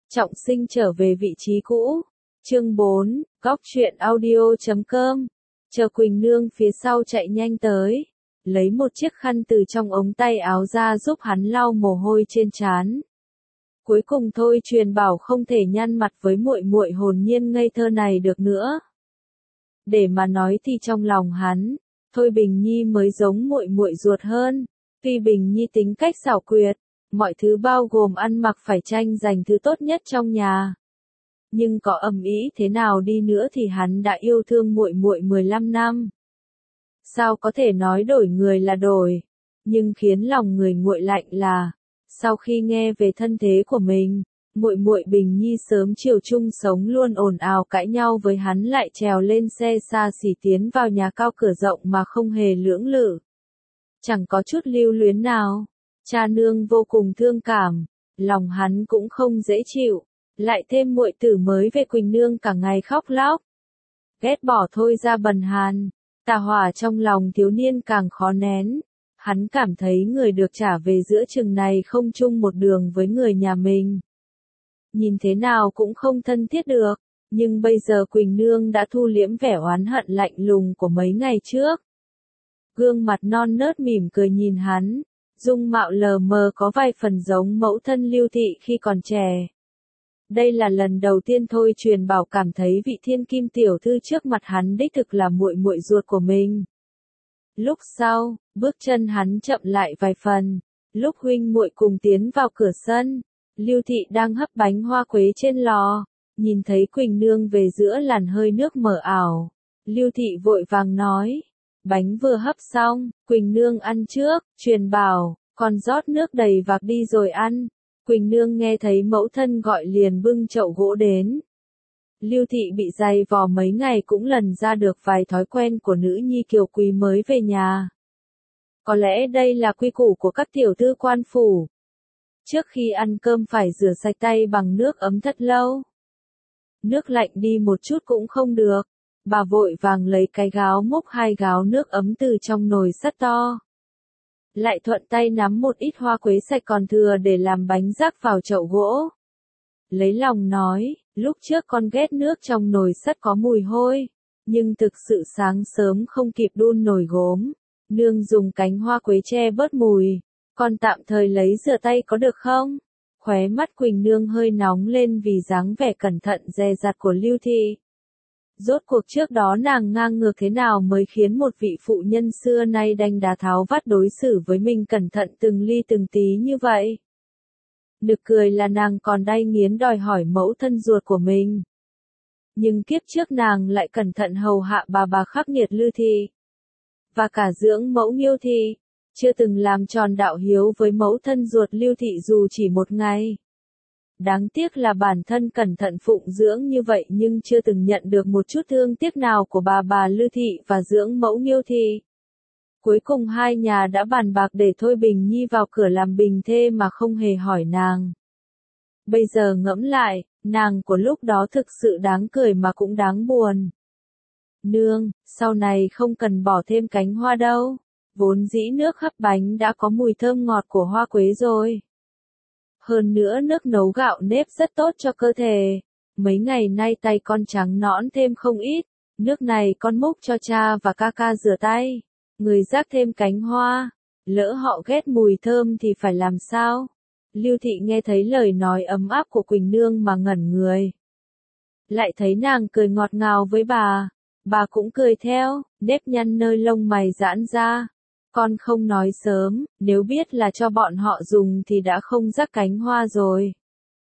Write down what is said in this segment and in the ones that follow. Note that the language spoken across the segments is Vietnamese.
Trọng sinh trở về vị trí cũ. Chương 4, góc truyện audio.com. Chờ Quỳnh Nương phía sau chạy nhanh tới, lấy một chiếc khăn từ trong ống tay áo ra giúp hắn lau mồ hôi trên trán. Cuối cùng Thôi Truyền Bảo không thể nhăn mặt với muội muội hồn nhiên ngây thơ này được nữa. Để mà nói thì trong lòng hắn, Thôi Bình Nhi mới giống muội muội ruột hơn. Tuy Bình Nhi tính cách xảo quyệt, mọi thứ bao gồm ăn mặc phải tranh giành thứ tốt nhất trong nhà. Nhưng có ầm ĩ thế nào đi nữa thì hắn đã yêu thương muội muội 15 năm. Sao có thể nói đổi người là đổi, nhưng khiến lòng người nguội lạnh là, sau khi nghe về thân thế của mình, muội muội Bình Nhi sớm chiều chung sống luôn ồn ào cãi nhau với hắn lại trèo lên xe xa xỉ tiến vào nhà cao cửa rộng mà không hề lưỡng lự. Chẳng có chút lưu luyến nào. Cha nương vô cùng thương cảm, lòng hắn cũng không dễ chịu, lại thêm muội tử mới về Quỳnh Nương cả ngày khóc lóc. Ghét bỏ Thôi ra bần hàn, tà hỏa trong lòng thiếu niên càng khó nén, hắn cảm thấy người được trả về giữa chừng này không chung một đường với người nhà mình. Nhìn thế nào cũng không thân thiết được, nhưng bây giờ Quỳnh Nương đã thu liễm vẻ oán hận lạnh lùng của mấy ngày trước. Gương mặt non nớt mỉm cười nhìn hắn. Dung mạo lờ mờ có vài phần giống mẫu thân Lưu Thị khi còn trẻ. Đây là lần đầu tiên Thôi Truyền Bảo cảm thấy vị thiên kim tiểu thư trước mặt hắn đích thực là muội muội ruột của mình. Lúc sau, bước chân hắn chậm lại vài phần. Lúc huynh muội cùng tiến vào cửa sân, Lưu Thị đang hấp bánh hoa quế trên lò, nhìn thấy Quỳnh Nương về giữa làn hơi nước mờ ảo. Lưu Thị vội vàng nói. Bánh vừa hấp xong, Quỳnh Nương ăn trước. Truyền Bảo, còn rót nước đầy vạc đi rồi ăn. Quỳnh Nương nghe thấy mẫu thân gọi liền bưng chậu gỗ đến. Lưu Thị bị dày vò mấy ngày cũng lần ra được vài thói quen của nữ nhi kiều quý mới về nhà. Có lẽ đây là quy củ của các tiểu thư quan phủ. Trước khi ăn cơm phải rửa sạch tay bằng nước ấm thật lâu. Nước lạnh đi một chút cũng không được. Bà vội vàng lấy cái gáo múc 2 gáo nước ấm từ trong nồi sắt to. Lại thuận tay nắm một ít hoa quế sạch còn thừa để làm bánh rắc vào chậu gỗ. Lấy lòng nói, lúc trước con ghét nước trong nồi sắt có mùi hôi, nhưng thực sự sáng sớm không kịp đun nồi gốm. Nương dùng cánh hoa quế che bớt mùi, con tạm thời lấy rửa tay có được không? Khóe mắt Quỳnh Nương hơi nóng lên vì dáng vẻ cẩn thận dè dặt của Lưu Thị. Rốt cuộc trước đó nàng ngang ngược thế nào mới khiến một vị phụ nhân xưa nay đanh đá tháo vát đối xử với mình cẩn thận từng ly từng tí như vậy. Nực cười là nàng còn đay nghiến đòi hỏi mẫu thân ruột của mình. Nhưng kiếp trước nàng lại cẩn thận hầu hạ bà khắc nghiệt Lưu Thị. Và cả dưỡng mẫu Nghiêu Thị, chưa từng làm tròn đạo hiếu với mẫu thân ruột Lưu Thị dù chỉ một ngày. Đáng tiếc là bản thân cẩn thận phụng dưỡng như vậy nhưng chưa từng nhận được một chút thương tiếc nào của bà Lưu Thị và dưỡng mẫu Nghiêu Thị. Cuối cùng hai nhà đã bàn bạc để Thôi Bình Nhi vào cửa làm bình thê mà không hề hỏi nàng. Bây giờ ngẫm lại, nàng của lúc đó thực sự đáng cười mà cũng đáng buồn. Nương, sau này không cần bỏ thêm cánh hoa đâu, vốn dĩ nước hấp bánh đã có mùi thơm ngọt của hoa quế rồi. Hơn nữa nước nấu gạo nếp rất tốt cho cơ thể. Mấy ngày nay tay con trắng nõn thêm không ít. Nước này con múc cho cha và ca rửa tay. Người rắc thêm cánh hoa. Lỡ họ ghét mùi thơm thì phải làm sao? Lưu Thị nghe thấy lời nói ấm áp của Quỳnh Nương mà ngẩn người. Lại thấy nàng cười ngọt ngào với bà cũng cười theo, nếp nhăn nơi lông mày giãn ra. Con không nói sớm, nếu biết là cho bọn họ dùng thì đã không rắc cánh hoa rồi.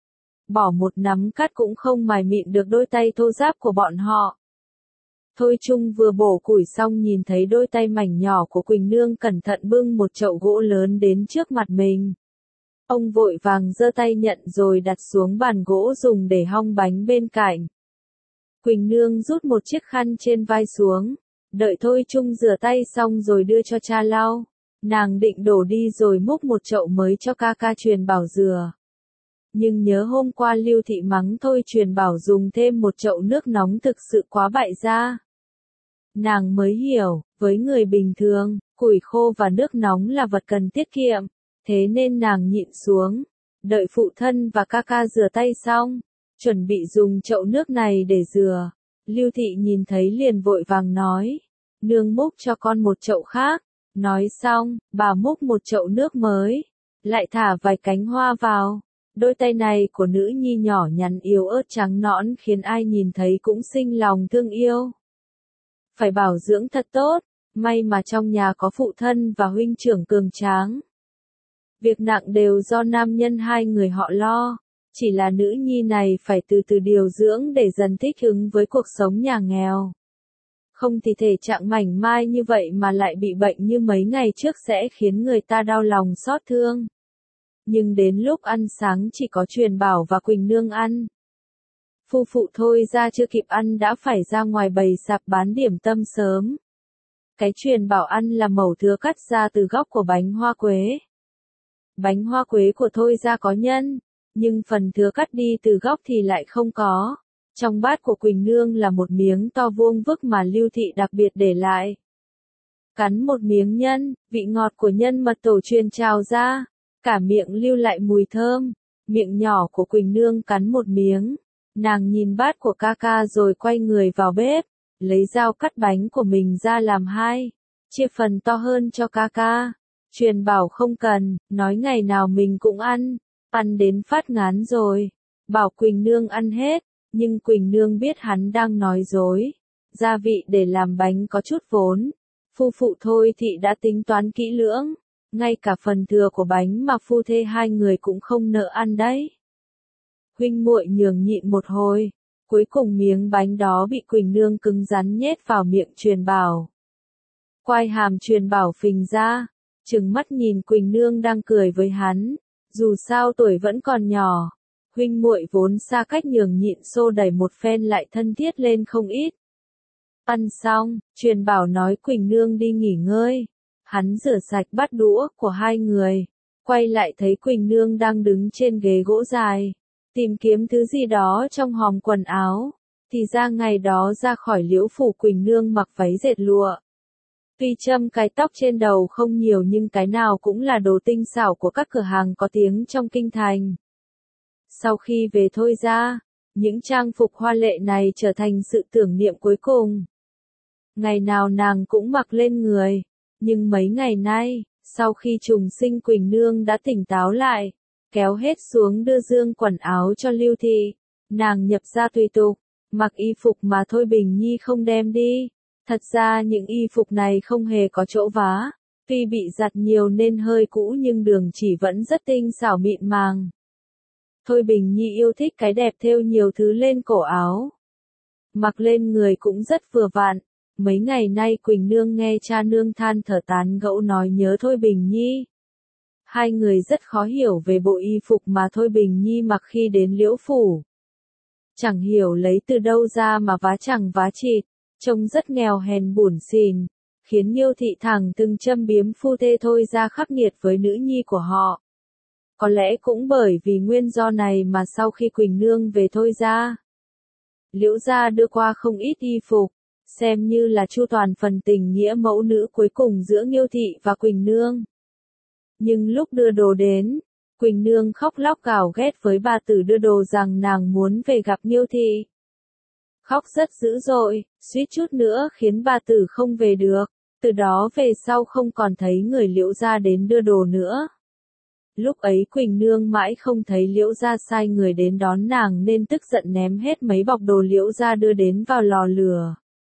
Bỏ một nắm cát cũng không mài mịn được đôi tay thô ráp của bọn họ. Thôi Trung vừa bổ củi xong nhìn thấy đôi tay mảnh nhỏ của Quỳnh Nương cẩn thận bưng một chậu gỗ lớn đến trước mặt mình. Ông vội vàng giơ tay nhận rồi đặt xuống bàn gỗ dùng để hong bánh bên cạnh. Quỳnh Nương rút một chiếc khăn trên vai xuống. Đợi Thôi Trung rửa tay xong rồi đưa cho cha lau. Nàng định đổ đi rồi múc một chậu mới cho ca Truyền Bảo rửa. Nhưng nhớ hôm qua Lưu Thị mắng Thôi Truyền Bảo dùng thêm một chậu nước nóng thực sự quá bại gia. Nàng mới hiểu, với người bình thường, củi khô và nước nóng là vật cần tiết kiệm. Thế nên nàng nhịn xuống. Đợi phụ thân và ca ca rửa tay xong, chuẩn bị dùng chậu nước này để rửa. Lưu Thị nhìn thấy liền vội vàng nói, nương múc cho con một chậu khác. Nói xong, bà múc một chậu nước mới, lại thả vài cánh hoa vào. Đôi tay này của nữ nhi nhỏ nhắn yếu ớt trắng nõn khiến ai nhìn thấy cũng sinh lòng thương yêu. Phải bảo dưỡng thật tốt, may mà trong nhà có phụ thân và huynh trưởng cường tráng. Việc nặng đều do nam nhân hai người họ lo, chỉ là nữ nhi này phải từ từ điều dưỡng để dần thích ứng với cuộc sống nhà nghèo. Không thì thể trạng mảnh mai như vậy mà lại bị bệnh như mấy ngày trước sẽ khiến người ta đau lòng xót thương. Nhưng đến lúc ăn sáng chỉ có Truyền Bảo và Quỳnh Nương ăn. Phu phụ Thôi ra chưa kịp ăn đã phải ra ngoài bày sạp bán điểm tâm sớm. Cái Truyền Bảo ăn là mẩu thứa cắt ra từ góc của bánh hoa quế. Bánh hoa quế của Thôi ra có nhân, nhưng phần thứa cắt đi từ góc thì lại không có. Trong bát của Quỳnh Nương là một miếng to vuông vức mà Lưu Thị đặc biệt để lại. Cắn một miếng nhân, vị ngọt của nhân mật tổ truyền trào ra, cả miệng lưu lại mùi thơm. Miệng nhỏ của Quỳnh Nương cắn một miếng, nàng nhìn bát của ca ca rồi quay người vào bếp, lấy dao cắt bánh của mình ra làm hai, chia phần to hơn cho ca ca. Truyền Bảo không cần, nói ngày nào mình cũng ăn đến phát ngán rồi, bảo Quỳnh Nương ăn hết. Nhưng Quỳnh Nương biết hắn đang nói dối. Gia vị để làm bánh có chút vốn. Phu phụ Thôi Thị đã tính toán kỹ lưỡng. Ngay cả phần thừa của bánh mà phu thê hai người cũng không nỡ ăn đấy. Huynh muội nhường nhịn một hồi. Cuối cùng miếng bánh đó bị Quỳnh Nương cứng rắn nhét vào miệng Truyền Bảo. Quai hàm Truyền Bảo phình ra. Trừng mắt nhìn Quỳnh Nương đang cười với hắn. Dù sao tuổi vẫn còn nhỏ. Huynh muội vốn xa cách nhường nhịn xô đẩy một phen lại thân thiết lên không ít. Ăn xong, Truyền Bảo nói Quỳnh Nương đi nghỉ ngơi. Hắn rửa sạch bát đũa của hai người. Quay lại thấy Quỳnh Nương đang đứng trên ghế gỗ dài. Tìm kiếm thứ gì đó trong hòm quần áo. Thì ra ngày đó ra khỏi Liễu Phủ Quỳnh Nương mặc váy dệt lụa. Tuy châm cái tóc trên đầu không nhiều nhưng cái nào cũng là đồ tinh xảo của các cửa hàng có tiếng trong kinh thành. Sau khi về Thôi ra, những trang phục hoa lệ này trở thành sự tưởng niệm cuối cùng. Ngày nào nàng cũng mặc lên người, nhưng mấy ngày nay, sau khi trùng sinh Quỳnh Nương đã tỉnh táo lại, kéo hết xuống đưa dương quần áo cho Lưu Thị. Nàng nhập ra tùy tục, mặc y phục mà Thôi Bình Nhi không đem đi. Thật ra những y phục này không hề có chỗ vá, tuy bị giặt nhiều nên hơi cũ nhưng đường chỉ vẫn rất tinh xảo mịn màng. Thôi Bình Nhi yêu thích cái đẹp thêu nhiều thứ lên cổ áo. Mặc lên người cũng rất vừa vặn. Mấy ngày nay Quỳnh Nương nghe cha nương than thở tán gẫu nói nhớ Thôi Bình Nhi. Hai người rất khó hiểu về bộ y phục mà Thôi Bình Nhi mặc khi đến Liễu Phủ. Chẳng hiểu lấy từ đâu ra mà vá chẳng vá chịt, trông rất nghèo hèn bủn xỉn, khiến Nhiêu Thị thẳng từng châm biếm phu thê Thôi ra khắc nghiệt với nữ nhi của họ. Có lẽ cũng bởi vì nguyên do này mà sau khi Quỳnh Nương về Thôi ra, Liễu gia đưa qua không ít y phục, xem như là chu toàn phần tình nghĩa mẫu nữ cuối cùng giữa Nhiêu Thị và Quỳnh Nương. Nhưng lúc đưa đồ đến, Quỳnh Nương khóc lóc gào ghét với bà tử đưa đồ rằng nàng muốn về gặp Nhiêu Thị. Khóc rất dữ dội, suýt chút nữa khiến bà tử không về được, từ đó về sau không còn thấy người Liễu gia đến đưa đồ nữa. Lúc ấy Quỳnh Nương mãi không thấy Liễu gia sai người đến đón nàng nên tức giận ném hết mấy bọc đồ Liễu gia đưa đến vào lò lửa,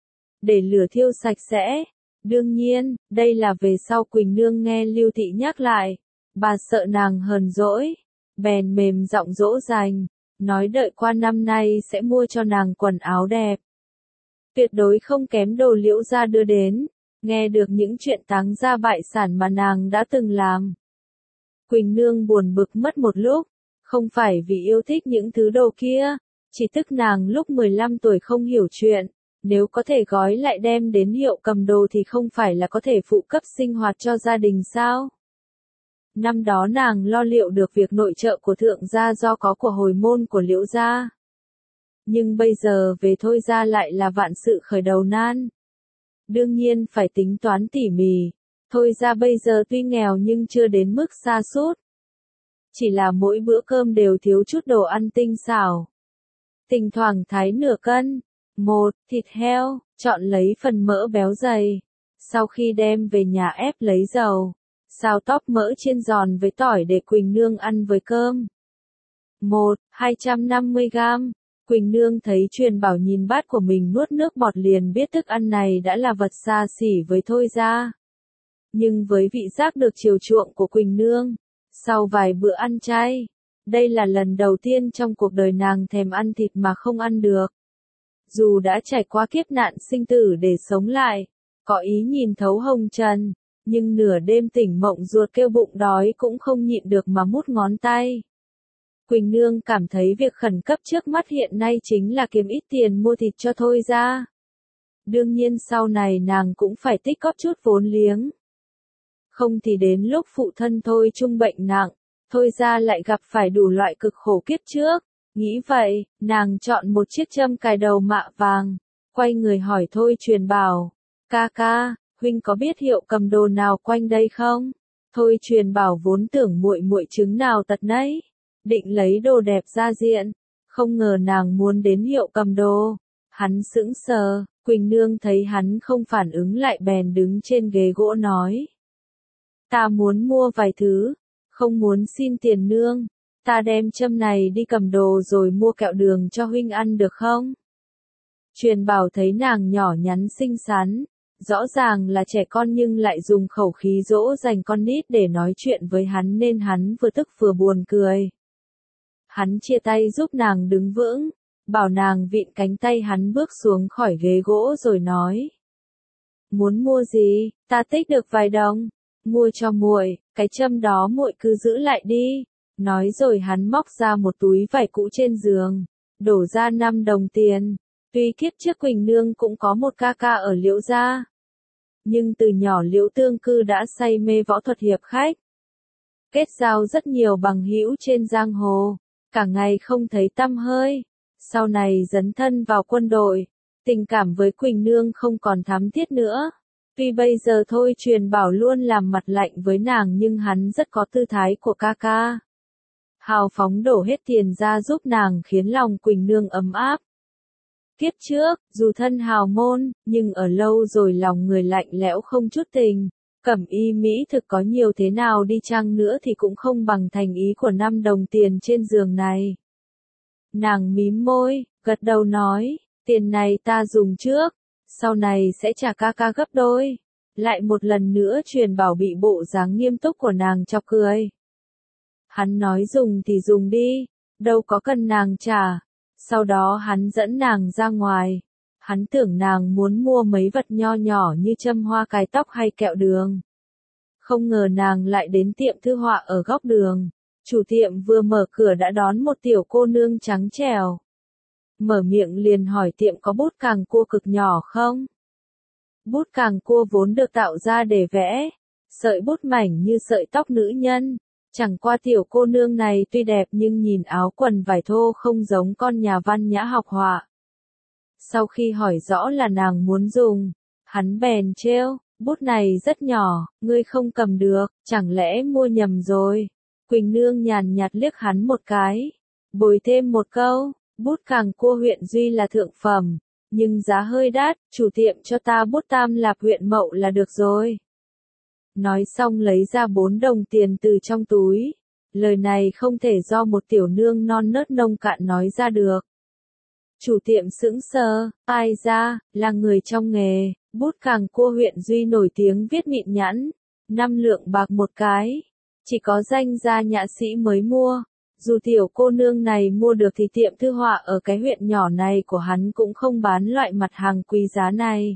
để lửa thiêu sạch sẽ. Đương nhiên, đây là về sau Quỳnh Nương nghe Lưu Thị nhắc lại, bà sợ nàng hờn dỗi, bèn mềm giọng dỗ dành, nói đợi qua năm nay sẽ mua cho nàng quần áo đẹp. Tuyệt đối không kém đồ Liễu gia đưa đến, nghe được những chuyện táng gia bại sản mà nàng đã từng làm. Quỳnh Nương buồn bực mất một lúc, không phải vì yêu thích những thứ đồ kia, chỉ tức nàng lúc 15 tuổi không hiểu chuyện, nếu có thể gói lại đem đến hiệu cầm đồ thì không phải là có thể phụ cấp sinh hoạt cho gia đình sao? Năm đó nàng lo liệu được việc nội trợ của thượng gia do có của hồi môn của Liễu gia. Nhưng bây giờ về Thôi ra lại là vạn sự khởi đầu nan. Đương nhiên phải tính toán tỉ mỉ. Thôi ra bây giờ tuy nghèo nhưng chưa đến mức sa sút. chỉ là mỗi bữa cơm đều thiếu chút đồ ăn tinh xảo. Thỉnh thoảng thái nửa cân, một, thịt heo, chọn lấy phần mỡ béo dày. Sau khi đem về nhà ép lấy dầu, xào tóp mỡ chiên giòn với tỏi để Quỳnh Nương ăn với cơm. 1. 250 gram. Quỳnh Nương thấy Truyền Bảo nhìn bát của mình nuốt nước bọt liền biết thức ăn này đã là vật xa xỉ với Thôi Gia. Nhưng với vị giác được chiều chuộng của Quỳnh Nương, sau vài bữa ăn chay, đây là lần đầu tiên trong cuộc đời nàng thèm ăn thịt mà không ăn được. Dù đã trải qua kiếp nạn sinh tử để sống lại, có ý nhìn thấu hồng trần, nhưng nửa đêm tỉnh mộng ruột kêu bụng đói cũng không nhịn được mà mút ngón tay. Quỳnh Nương cảm thấy việc khẩn cấp trước mắt hiện nay chính là kiếm ít tiền mua thịt cho Thôi Gia. Đương nhiên sau này nàng cũng phải tích góp chút vốn liếng. Không thì đến lúc phụ thân Thôi Trung bệnh nặng, Thôi Gia lại gặp phải đủ loại cực khổ kiếp trước. Nghĩ vậy, nàng chọn một chiếc châm cài đầu mạ vàng, quay người hỏi Thôi Truyền Bảo, ca ca, huynh có biết hiệu cầm đồ nào quanh đây không? Thôi Truyền Bảo vốn tưởng muội muội chứng nào tật nấy, định lấy đồ đẹp ra diện, không ngờ nàng muốn đến hiệu cầm đồ. Hắn sững sờ, Quỳnh Nương thấy hắn không phản ứng lại bèn đứng trên ghế gỗ nói. Ta muốn mua vài thứ, không muốn xin tiền nương, ta đem châm này đi cầm đồ rồi mua kẹo đường cho huynh ăn được không? Truyền Bảo thấy nàng nhỏ nhắn xinh xắn, rõ ràng là trẻ con nhưng lại dùng khẩu khí dỗ dành con nít để nói chuyện với hắn nên hắn vừa tức vừa buồn cười. Hắn chia tay giúp nàng đứng vững, bảo nàng vịn cánh tay hắn bước xuống khỏi ghế gỗ rồi nói. Muốn mua gì, ta tích được vài đồng, mua cho muội, cái châm đó muội cứ giữ lại đi. Nói rồi hắn móc ra một túi vải cũ trên giường, đổ ra 5 đồng tiền. Tuy kiếp trước Quỳnh Nương cũng có một ca ca ở Liễu gia, nhưng từ nhỏ Liễu Tương Cư đã say mê võ thuật hiệp khách, kết giao rất nhiều bằng hữu trên giang hồ, cả ngày không thấy tăm hơi. Sau này dấn thân vào quân đội, tình cảm với Quỳnh Nương không còn thắm thiết nữa. Tuy bây giờ Thôi Truyền Bảo luôn làm mặt lạnh với nàng nhưng hắn rất có tư thái của ca ca. Hào phóng đổ hết tiền ra giúp nàng khiến lòng Quỳnh Nương ấm áp. Kiếp trước, dù thân hào môn, nhưng ở lâu rồi lòng người lạnh lẽo không chút tình. Cẩm y mỹ thực có nhiều thế nào đi chăng nữa thì cũng không bằng thành ý của 5 đồng tiền trên giường này. Nàng mím môi, gật đầu nói, tiền này ta dùng trước, sau này sẽ trả ca ca gấp đôi. Lại một lần nữa Truyền Bảo bị bộ dáng nghiêm túc của nàng chọc cười. Hắn nói dùng thì dùng đi, đâu có cần nàng trả. Sau đó hắn dẫn nàng ra ngoài. Hắn tưởng nàng muốn mua mấy vật nho nhỏ như châm hoa cài tóc hay kẹo đường. Không ngờ nàng lại đến tiệm thư họa ở góc đường. Chủ tiệm vừa mở cửa đã đón một tiểu cô nương trắng trẻo. Mở miệng liền hỏi tiệm có bút càng cua cực nhỏ không? Bút càng cua vốn được tạo ra để vẽ, sợi bút mảnh như sợi tóc nữ nhân. Chẳng qua tiểu cô nương này tuy đẹp nhưng nhìn áo quần vải thô không giống con nhà văn nhã học họa. Sau khi hỏi rõ là nàng muốn dùng, hắn bèn trêu, bút này rất nhỏ, ngươi không cầm được, chẳng lẽ mua nhầm rồi? Quỳnh Nương nhàn nhạt liếc hắn một cái, bồi thêm một câu, bút càng cua huyện Duy là thượng phẩm, nhưng giá hơi đắt, chủ tiệm cho ta bút Tam Lạp huyện Mậu là được rồi. Nói xong lấy ra 4 đồng tiền từ trong túi. Lời này không thể do một tiểu nương non nớt nông cạn nói ra được. Chủ tiệm sững sờ, ai ra, là người trong nghề, bút càng cua huyện Duy nổi tiếng viết mịn nhẵn, 5 lượng bạc một cái. Chỉ có danh gia nhã sĩ mới mua. Dù tiểu cô nương này mua được thì tiệm thư họa ở cái huyện nhỏ này của hắn cũng không bán loại mặt hàng quý giá này.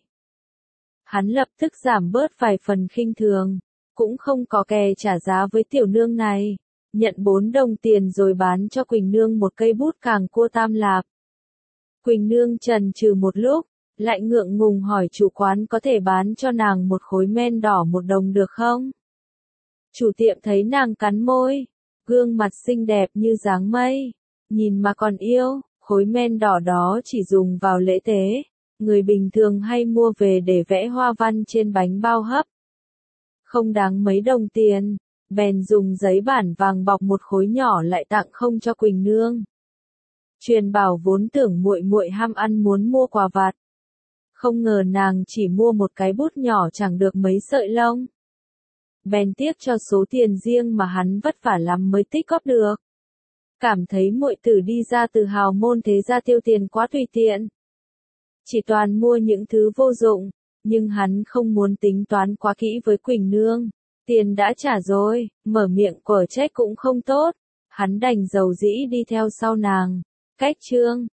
Hắn lập tức giảm bớt vài phần khinh thường, cũng không có kè trả giá với tiểu nương này, nhận 4 đồng tiền rồi bán cho Quỳnh Nương một cây bút càng cua Tam Lạp. Quỳnh Nương chần chừ một lúc, lại ngượng ngùng hỏi chủ quán có thể bán cho nàng một khối men đỏ 1 đồng được không? Chủ tiệm thấy nàng cắn môi, gương mặt xinh đẹp như dáng mây, nhìn mà còn yêu, khối men đỏ đó chỉ dùng vào lễ tế. Người bình thường hay mua về để vẽ hoa văn trên bánh bao hấp. Không đáng mấy đồng tiền, bèn dùng giấy bản vàng bọc một khối nhỏ lại tặng không cho Quỳnh Nương. Truyền Bảo vốn tưởng muội muội ham ăn muốn mua quà vặt, không ngờ nàng chỉ mua một cái bút nhỏ chẳng được mấy sợi lông. Bèn tiếc cho số tiền riêng mà hắn vất vả lắm mới tích góp được. Cảm thấy muội tử đi ra từ hào môn thế gia tiêu tiền quá tùy tiện. Chỉ toàn mua những thứ vô dụng, nhưng hắn không muốn tính toán quá kỹ với Quỳnh Nương. Tiền đã trả rồi, mở miệng quở trách cũng không tốt. Hắn đành dầu dĩ đi theo sau nàng. Cách chương